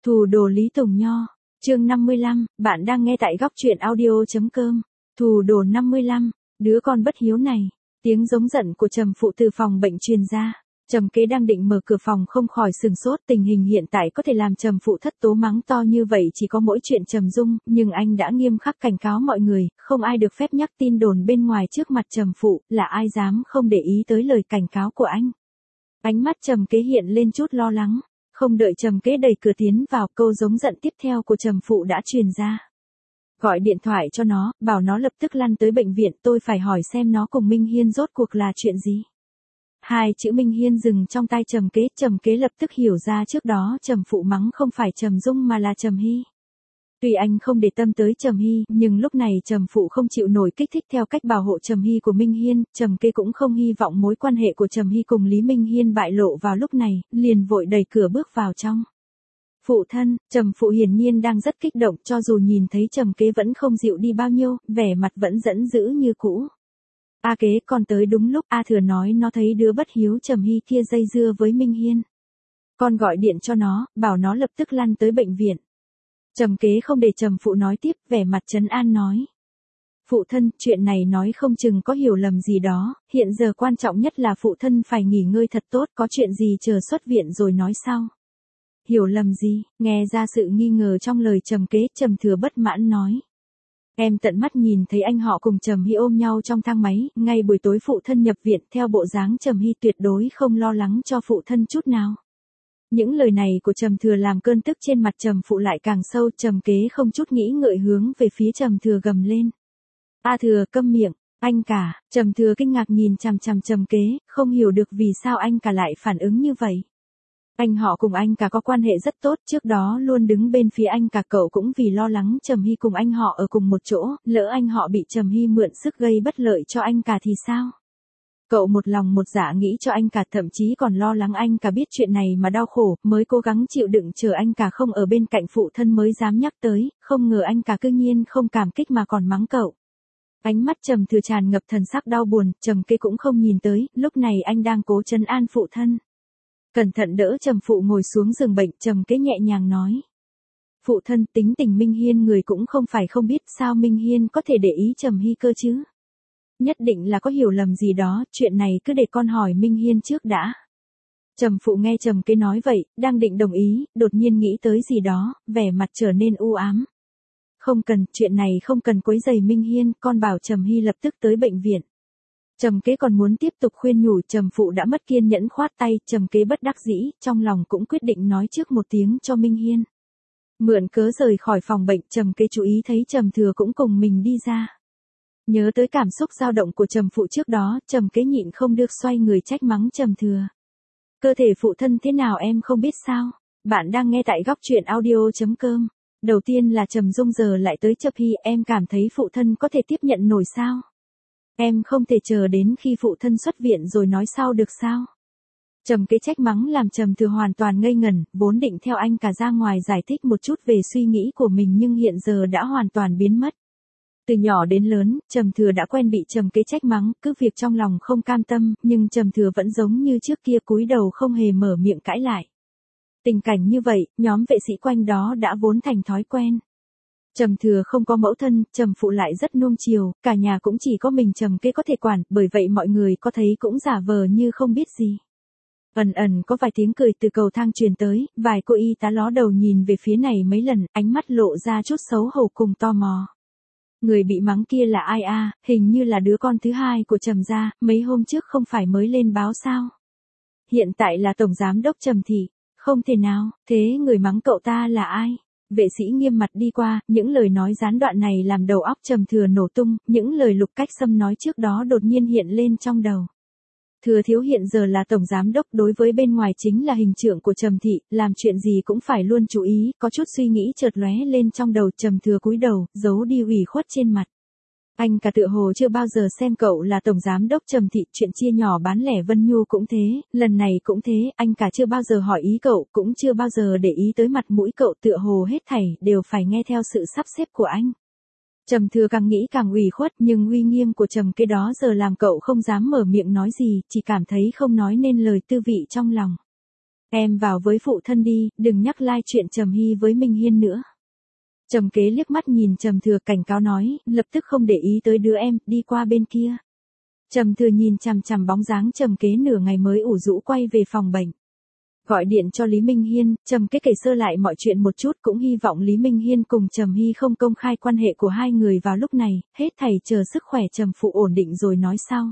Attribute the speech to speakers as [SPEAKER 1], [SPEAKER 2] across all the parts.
[SPEAKER 1] Thù đồ Lý Tùng Nho, chương 55, bạn đang nghe tại góc truyện audio.com. Thù đồ 55, đứa con bất hiếu này, tiếng giống giận của Trầm phụ từ phòng bệnh truyền ra. Trầm Kế đang định mở cửa phòng không khỏi sừng sốt, tình hình hiện tại có thể làm Trầm phụ thất tố mắng to như vậy chỉ có mỗi chuyện Trầm Dung, nhưng anh đã nghiêm khắc cảnh cáo mọi người, không ai được phép nhắc tin đồn bên ngoài trước mặt Trầm phụ, là ai dám không để ý tới lời cảnh cáo của anh. Ánh mắt Trầm Kế hiện lên chút lo lắng, không đợi Trầm Kế đẩy cửa tiến vào, câu giống giận tiếp theo của Trầm phụ đã truyền ra. Gọi điện thoại cho nó, bảo nó lập tức lăn tới bệnh viện, tôi phải hỏi xem nó cùng Minh Hiên rốt cuộc là chuyện gì. Hai chữ Minh Hiên dừng trong tai Trầm Kế lập tức hiểu ra trước đó Trầm phụ mắng không phải Trầm Dung mà là Trầm Hy. Tuy anh không để tâm tới Trầm Hy, nhưng lúc này Trầm phụ không chịu nổi kích thích theo cách bảo hộ Trầm Hy của Minh Hiên, Trầm Kế cũng không hy vọng mối quan hệ của Trầm Hy cùng Lý Minh Hiên bại lộ vào lúc này, liền vội đẩy cửa bước vào trong. Phụ thân, Trầm phụ hiển nhiên đang rất kích động, cho dù nhìn thấy Trầm Kế vẫn không dịu đi bao nhiêu, vẻ mặt vẫn giận dữ như cũ. A Kế, con tới đúng lúc, A Thừa nói nó thấy đứa bất hiếu Trầm Hy kia dây dưa với Minh Hiên. Con gọi điện cho nó, bảo nó lập tức lăn tới bệnh viện. Trầm Kế không để Trầm phụ nói tiếp, vẻ mặt trấn an nói. Phụ thân, chuyện này nói không chừng có hiểu lầm gì đó, hiện giờ quan trọng nhất là phụ thân phải nghỉ ngơi thật tốt, có chuyện gì chờ xuất viện rồi nói sau. Hiểu lầm gì, nghe ra sự nghi ngờ trong lời Trầm Kế, Trầm Thừa bất mãn nói. Em tận mắt nhìn thấy anh họ cùng Trầm Hy ôm nhau trong thang máy, ngay buổi tối phụ thân nhập viện, theo bộ dáng Trầm Hy tuyệt đối không lo lắng cho phụ thân chút nào. Những lời này của Trầm Thừa làm cơn tức trên mặt Trầm phụ lại càng sâu, Trầm Kế không chút nghĩ ngợi hướng về phía Trầm Thừa gầm lên. A Thừa, câm miệng, anh cả. Trầm Thừa kinh ngạc nhìn chằm chằm Trầm Kế, không hiểu được vì sao anh cả lại phản ứng như vậy. Anh họ cùng anh cả có quan hệ rất tốt, trước đó luôn đứng bên phía anh cả, cậu cũng vì lo lắng Trầm Hy cùng anh họ ở cùng một chỗ, lỡ anh họ bị Trầm Hy mượn sức gây bất lợi cho anh cả thì sao? Cậu một lòng một dạ nghĩ cho anh cả, thậm chí còn lo lắng anh cả biết chuyện này mà đau khổ, mới cố gắng chịu đựng chờ anh cả không ở bên cạnh phụ thân mới dám nhắc tới, không ngờ anh cả cư nhiên không cảm kích mà còn mắng cậu. Ánh mắt Trầm Thừa tràn ngập thần sắc đau buồn, Trầm Kế cũng không nhìn tới, lúc này anh đang cố trấn an phụ thân. Cẩn thận đỡ Trầm phụ ngồi xuống giường bệnh, Trầm Kế nhẹ nhàng nói. Phụ thân, tính tình Minh Hiên người cũng không phải không biết, sao Minh Hiên có thể để ý Trầm Hy cơ chứ? Nhất định là có hiểu lầm gì đó, chuyện này cứ để con hỏi Minh Hiên trước đã. Trầm phụ nghe Trầm Kế nói vậy, đang định đồng ý, đột nhiên nghĩ tới gì đó, vẻ mặt trở nên u ám. Không cần, chuyện này không cần quấy rầy Minh Hiên, con bảo Trầm Hy lập tức tới bệnh viện. Trầm Kế còn muốn tiếp tục khuyên nhủ, Trầm phụ đã mất kiên nhẫn khoát tay, Trầm Kế bất đắc dĩ, trong lòng cũng quyết định nói trước một tiếng cho Minh Hiên. Mượn cớ rời khỏi phòng bệnh, Trầm Kế chú ý thấy Trầm Thừa cũng cùng mình đi ra. Nhớ tới cảm xúc dao động của Trầm phụ trước đó, Trầm Kế nhịn không được xoay người trách mắng Trầm Thừa. Cơ thể phụ thân thế nào em không biết sao? Bạn đang nghe tại góc truyện audio.com. Đầu tiên là Trầm Dung giờ lại tới Trầm Hy, em cảm thấy phụ thân có thể tiếp nhận nổi sao? Em không thể chờ đến khi phụ thân xuất viện rồi nói sau được sao? Trầm Kế trách mắng làm Trầm Thừa hoàn toàn ngây ngẩn, vốn định theo anh cả ra ngoài giải thích một chút về suy nghĩ của mình nhưng hiện giờ đã hoàn toàn biến mất. Từ nhỏ đến lớn, Trầm Thừa đã quen bị Trầm Kế trách mắng, cứ việc trong lòng không cam tâm, nhưng Trầm Thừa vẫn giống như trước kia cúi đầu không hề mở miệng cãi lại. Tình cảnh như vậy, nhóm vệ sĩ quanh đó đã vốn thành thói quen. Trầm Thừa không có mẫu thân, Trầm phụ lại rất nuông chiều, cả nhà cũng chỉ có mình Trầm Kế có thể quản, bởi vậy mọi người có thấy cũng giả vờ như không biết gì. Ẩn ẩn có vài tiếng cười từ cầu thang truyền tới, vài cô y tá ló đầu nhìn về phía này mấy lần, ánh mắt lộ ra chút xấu hổ cùng tò mò. Người bị mắng kia là ai a? Hình như là đứa con thứ hai của Trầm gia, mấy hôm trước không phải mới lên báo sao? Hiện tại là tổng giám đốc Trầm thị, không thể nào, thế người mắng cậu ta là ai? Vệ sĩ nghiêm mặt đi qua, những lời nói gián đoạn này làm đầu óc Trầm Thừa nổ tung, những lời Lục Cách Sâm nói trước đó đột nhiên hiện lên trong đầu. Thừa thiếu hiện giờ là tổng giám đốc, đối với bên ngoài chính là hình trưởng của Trầm thị, làm chuyện gì cũng phải luôn chú ý, có chút suy nghĩ chợt lóe lên trong đầu, Trầm Thừa cúi đầu, giấu đi ủy khuất trên mặt. Anh cả tựa hồ chưa bao giờ xem cậu là tổng giám đốc Trầm thị, chuyện chia nhỏ bán lẻ Vân Nhu cũng thế, lần này cũng thế, anh cả chưa bao giờ hỏi ý cậu, cũng chưa bao giờ để ý tới mặt mũi cậu, tựa hồ hết thảy đều phải nghe theo sự sắp xếp của anh. Trầm Thừa càng nghĩ càng ủy khuất, nhưng uy nghiêm của Trầm Kế đó giờ làm cậu không dám mở miệng nói gì, chỉ cảm thấy không nói nên lời tư vị trong lòng. Em vào với phụ thân đi, đừng nhắc lai chuyện Trầm Hy với Minh Hiên nữa. Trầm Kế liếc mắt nhìn Trầm Thừa cảnh cáo nói, lập tức không để ý tới đứa em, đi qua bên kia. Trầm Thừa nhìn chằm chằm bóng dáng Trầm Kế nửa ngày mới ủ rũ quay về phòng bệnh. Gọi điện cho Lý Minh Hiên, Trầm Kế kể sơ lại mọi chuyện một chút, cũng hy vọng Lý Minh Hiên cùng Trầm Hy không công khai quan hệ của hai người vào lúc này, hết thảy chờ sức khỏe Trầm Phụ ổn định rồi nói sau.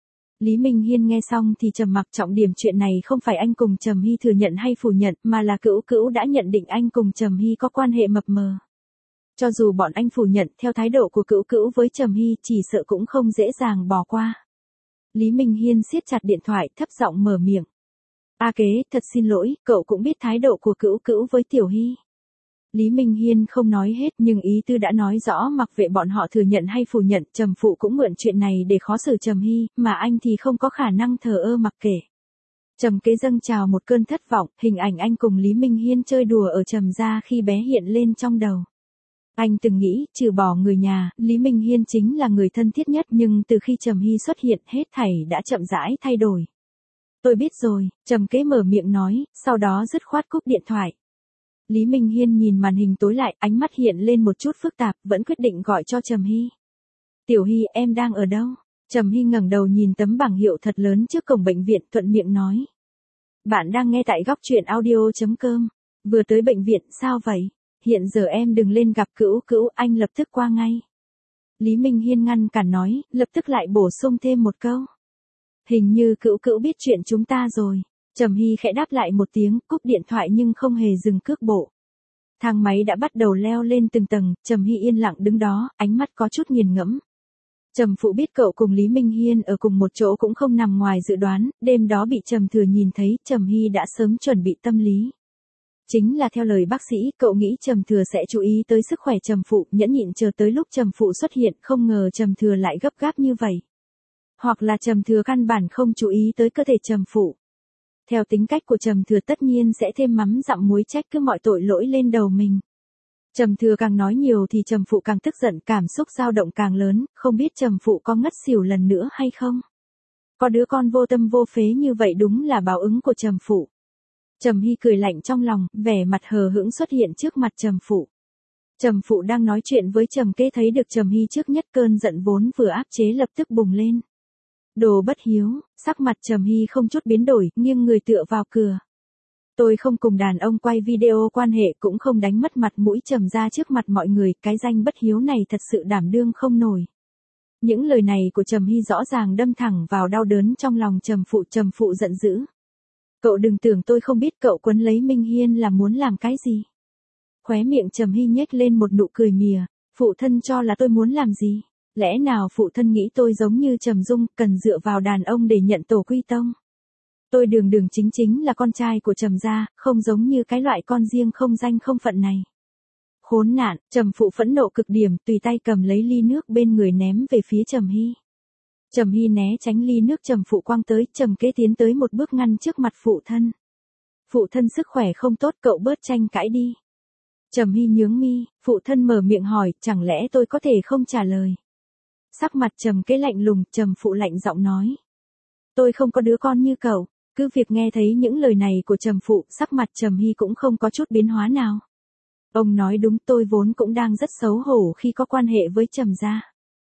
[SPEAKER 1] Lý Minh Hiên nghe xong thì trầm mặc, trọng điểm chuyện này không phải anh cùng Trầm Hy thừa nhận hay phủ nhận, mà là Cữu Cữu đã nhận định anh cùng Trầm Hy có quan hệ mập mờ. Cho dù bọn anh phủ nhận, theo thái độ của Cữu Cữu với Trầm Hy chỉ sợ cũng không dễ dàng bỏ qua. Lý Minh Hiên siết chặt điện thoại, thấp giọng mở miệng. A Kế, thật xin lỗi, cậu cũng biết thái độ của Cữu Cữu với Tiểu Hy. Lý Minh Hiên không nói hết, nhưng ý tư đã nói rõ, mặc kệ bọn họ thừa nhận hay phủ nhận, Trầm Phụ cũng mượn chuyện này để khó xử Trầm Hy, mà anh thì không có khả năng thờ ơ mặc kệ. Trầm Kế dâng trào một cơn thất vọng, hình ảnh anh cùng Lý Minh Hiên chơi đùa ở Trầm gia khi bé hiện lên trong đầu. Anh từng nghĩ, trừ bỏ người nhà, Lý Minh Hiên chính là người thân thiết nhất, nhưng từ khi Trầm Hy xuất hiện, hết thảy đã chậm rãi thay đổi. Tôi biết rồi, Trầm Kế mở miệng nói, sau đó dứt khoát cúp điện thoại. Lý Minh Hiên nhìn màn hình tối lại, ánh mắt hiện lên một chút phức tạp, vẫn quyết định gọi cho Trầm Hy. Tiểu Hy, em đang ở đâu? Trầm Hy ngẩng đầu nhìn tấm bảng hiệu thật lớn trước cổng bệnh viện, thuận miệng nói. Bạn đang nghe tại góc truyện audio.com. Vừa tới bệnh viện, sao vậy? Hiện giờ em đừng lên gặp Cữu Cữu, anh lập tức qua ngay. Lý Minh Hiên ngăn cản nói, lập tức lại bổ sung thêm một câu. Hình như Cữu Cữu biết chuyện chúng ta rồi. Trầm Hy khẽ đáp lại một tiếng, cúp điện thoại nhưng không hề dừng cước bộ. Thang máy đã bắt đầu leo lên từng tầng, Trầm Hy yên lặng đứng đó, ánh mắt có chút nghiền ngẫm. Trầm Phụ biết cậu cùng Lý Minh Hiên ở cùng một chỗ cũng không nằm ngoài dự đoán, đêm đó bị Trầm Thừa nhìn thấy, Trầm Hy đã sớm chuẩn bị tâm lý. Chính là theo lời bác sĩ, cậu nghĩ Trầm Thừa sẽ chú ý tới sức khỏe Trầm Phụ, nhẫn nhịn chờ tới lúc Trầm Phụ xuất hiện, không ngờ Trầm Thừa lại gấp gáp như vậy. Hoặc là Trầm Thừa căn bản không chú ý tới cơ thể Trầm Phụ. Theo tính cách của Trầm Thừa tất nhiên sẽ thêm mắm dặm muối, trách cứ mọi tội lỗi lên đầu mình. Trầm Thừa càng nói nhiều thì Trầm Phụ càng tức giận, cảm xúc dao động càng lớn, không biết Trầm Phụ có ngất xỉu lần nữa hay không. Có đứa con vô tâm vô phế như vậy đúng là báo ứng của Trầm Phụ. Trầm Hy cười lạnh trong lòng, vẻ mặt hờ hững xuất hiện trước mặt Trầm Phụ. Trầm Phụ đang nói chuyện với Trầm Kế, thấy được Trầm Hy trước nhất, cơn giận vốn vừa áp chế lập tức bùng lên. Đồ bất hiếu, sắc mặt Trầm Hy không chút biến đổi, nghiêng người tựa vào cửa. Tôi không cùng đàn ông quay video quan hệ, cũng không đánh mất mặt mũi Trầm gia trước mặt mọi người, cái danh bất hiếu này thật sự đảm đương không nổi. Những lời này của Trầm Hy rõ ràng đâm thẳng vào đau đớn trong lòng Trầm Phụ giận dữ. Cậu đừng tưởng tôi không biết cậu quấn lấy Minh Hiên là muốn làm cái gì. Khóe miệng Trầm Hy nhếch lên một nụ cười mỉa, phụ thân cho là tôi muốn làm gì? Lẽ nào phụ thân nghĩ tôi giống như Trầm Dung, cần dựa vào đàn ông để nhận tổ quy tông? Tôi đường đường chính chính là con trai của Trầm gia, không giống như cái loại con riêng không danh không phận này. Khốn nạn, Trầm Phụ phẫn nộ cực điểm, tùy tay cầm lấy ly nước bên người ném về phía Trầm Hy. Trầm Hy né tránh ly nước Trầm Phụ quăng tới, Trầm Kế tiến tới một bước ngăn trước mặt phụ thân. Phụ thân sức khỏe không tốt, cậu bớt tranh cãi đi. Trầm Hy nhướng mi, phụ thân mở miệng hỏi, chẳng lẽ tôi có thể không trả lời? Sắc mặt Trầm Kế lạnh lùng, Trầm Phụ lạnh giọng nói. Tôi không có đứa con như cậu. Cứ việc nghe thấy những lời này của Trầm Phụ, sắc mặt Trầm Hy cũng không có chút biến hóa nào. Ông nói đúng, tôi vốn cũng đang rất xấu hổ khi có quan hệ với Trầm gia.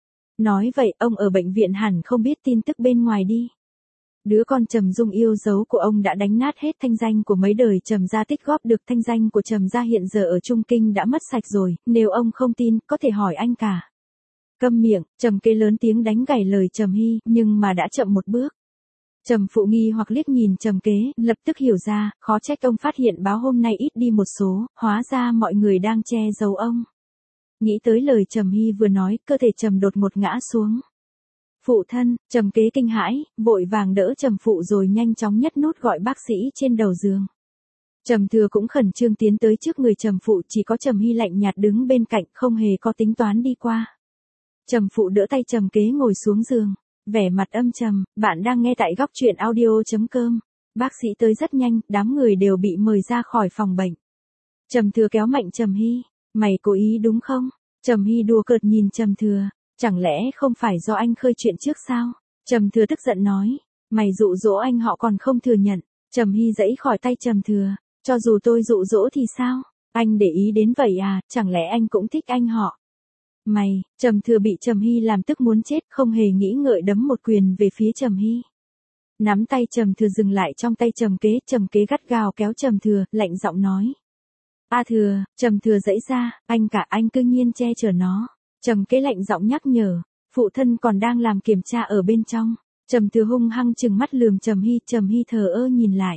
[SPEAKER 1] Nói vậy, ông ở bệnh viện hẳn không biết tin tức bên ngoài đi. Đứa con Trầm Dung yêu dấu của ông đã đánh nát hết thanh danh của mấy đời Trầm gia, tích góp được thanh danh của Trầm gia hiện giờ ở Trung Kinh đã mất sạch rồi, nếu ông không tin, có thể hỏi anh cả. Câm miệng, Trầm Kế lớn tiếng đánh gãy lời Trầm Hy, nhưng mà đã chậm một bước. Trầm Phụ nghi hoặc liếc nhìn Trầm Kế, lập tức hiểu ra, khó trách ông phát hiện báo hôm nay ít đi một số, hóa ra mọi người đang che giấu ông. Nghĩ tới lời Trầm Hy vừa nói, cơ thể Trầm đột ngột ngã xuống. Phụ thân, Trầm Kế kinh hãi, vội vàng đỡ Trầm Phụ rồi nhanh chóng nhấc nút gọi bác sĩ trên đầu giường. Trầm Thừa cũng khẩn trương tiến tới trước người Trầm Phụ, chỉ có Trầm Hy lạnh nhạt đứng bên cạnh, không hề có tính toán đi qua. Trầm Phụ đỡ tay Trầm Kế ngồi xuống giường. Vẻ mặt âm trầm, bạn đang nghe tại góc truyện audio.com. Bác sĩ tới rất nhanh, đám người đều bị mời ra khỏi phòng bệnh. Trầm Thừa kéo mạnh Trầm Hy, mày cố ý đúng không? Trầm Hy đùa cợt nhìn Trầm Thừa, chẳng lẽ không phải do anh khơi chuyện trước sao? Trầm Thừa tức giận nói, mày dụ dỗ anh họ còn không thừa nhận. Trầm Hy giãy khỏi tay Trầm Thừa, cho dù tôi dụ dỗ thì sao? Anh để ý đến vậy à, chẳng lẽ anh cũng thích anh họ? Mày, Trầm Thừa bị Trầm Hy làm tức muốn chết, không hề nghĩ ngợi đấm một quyền về phía Trầm Hy. Nắm tay Trầm Thừa dừng lại trong tay Trầm Kế gắt gao kéo Trầm Thừa, lạnh giọng nói. A Thừa, Trầm Thừa giãy ra, anh cư nhiên che chở nó. Trầm Kế lạnh giọng nhắc nhở, phụ thân còn đang làm kiểm tra ở bên trong. Trầm Thừa hung hăng trừng mắt lườm Trầm Hy thờ ơ nhìn lại.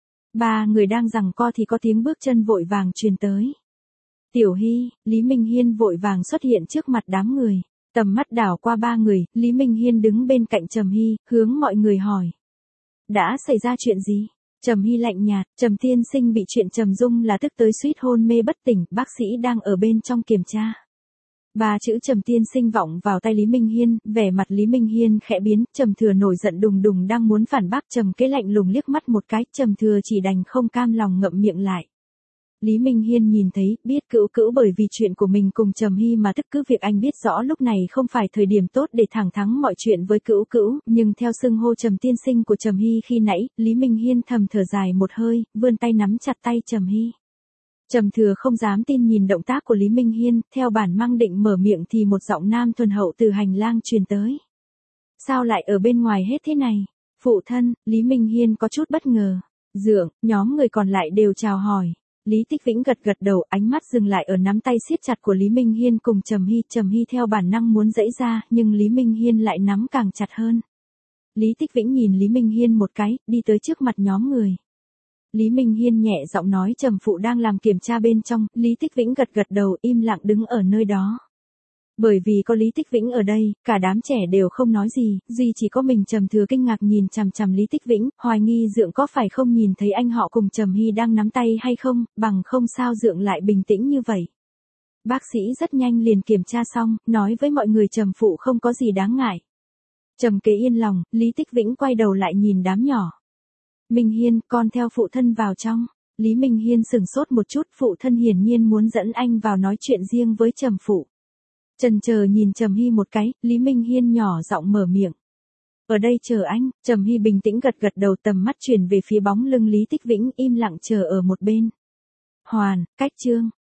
[SPEAKER 1] Ba người đang giằng co thì có tiếng bước chân vội vàng truyền tới. Tiểu Hy, Lý Minh Hiên vội vàng xuất hiện trước mặt đám người. Tầm mắt đảo qua ba người, Lý Minh Hiên đứng bên cạnh Trầm Hy, hướng mọi người hỏi. Đã xảy ra chuyện gì? Trầm Hy lạnh nhạt, Trầm tiên sinh bị chuyện Trầm Dung là tức tới suýt hôn mê bất tỉnh, bác sĩ đang ở bên trong kiểm tra. Ba chữ Trầm tiên sinh vọng vào tay Lý Minh Hiên, vẻ mặt Lý Minh Hiên khẽ biến, Trầm Thừa nổi giận đùng đùng đang muốn phản bác Trầm Kế lạnh lùng liếc mắt một cái, Trầm Thừa chỉ đành không cam lòng ngậm miệng lại. Lý Minh Hiên nhìn thấy, biết cữu bởi vì chuyện của mình cùng Trầm Hy mà tức, cứ việc anh biết rõ lúc này không phải thời điểm tốt để thẳng thắn mọi chuyện với cữu, nhưng theo xưng hô Trầm tiên sinh của Trầm Hy khi nãy, Lý Minh Hiên thầm thở dài một hơi, vươn tay nắm chặt tay Trầm Hy. Trầm Thừa không dám tin nhìn động tác của Lý Minh Hiên, theo bản năng định mở miệng thì một giọng nam thuần hậu từ hành lang truyền tới. Sao lại ở bên ngoài hết thế này? Phụ thân, Lý Minh Hiên có chút bất ngờ. Dượng, nhóm người còn lại đều chào hỏi. Lý Tích Vĩnh gật đầu, ánh mắt dừng lại ở nắm tay siết chặt của Lý Minh Hiên cùng Trầm Hy theo bản năng muốn giãy ra, nhưng Lý Minh Hiên lại nắm càng chặt hơn. Lý Tích Vĩnh nhìn Lý Minh Hiên một cái, đi tới trước mặt nhóm người. Lý Minh Hiên nhẹ giọng nói Trầm phụ đang làm kiểm tra bên trong, Lý Tích Vĩnh gật đầu, im lặng đứng ở nơi đó. Bởi vì có Lý Tích Vĩnh ở đây, cả đám trẻ đều không nói gì, duy chỉ có mình Trầm Thừa kinh ngạc nhìn chằm Lý Tích Vĩnh, hoài nghi Dượng có phải không nhìn thấy anh họ cùng Trầm Hy đang nắm tay hay không, bằng không sao Dượng lại bình tĩnh như vậy. Bác sĩ rất nhanh liền kiểm tra xong, nói với mọi người Trầm phụ không có gì đáng ngại. Trầm Kế yên lòng, Lý Tích Vĩnh quay đầu lại nhìn đám nhỏ. Minh Hiên, con theo phụ thân vào trong. Lý Minh Hiên sửng sốt một chút, phụ thân hiển nhiên muốn dẫn anh vào nói chuyện riêng với Trầm phụ. Chần chờ nhìn Trầm Hy một cái, Lý Minh Hiên nhỏ giọng mở miệng. Ở đây chờ anh, Trầm Hy bình tĩnh gật đầu, tầm mắt chuyển về phía bóng lưng Lý Tích Vĩnh, im lặng chờ ở một bên. Hoàn, cách chương.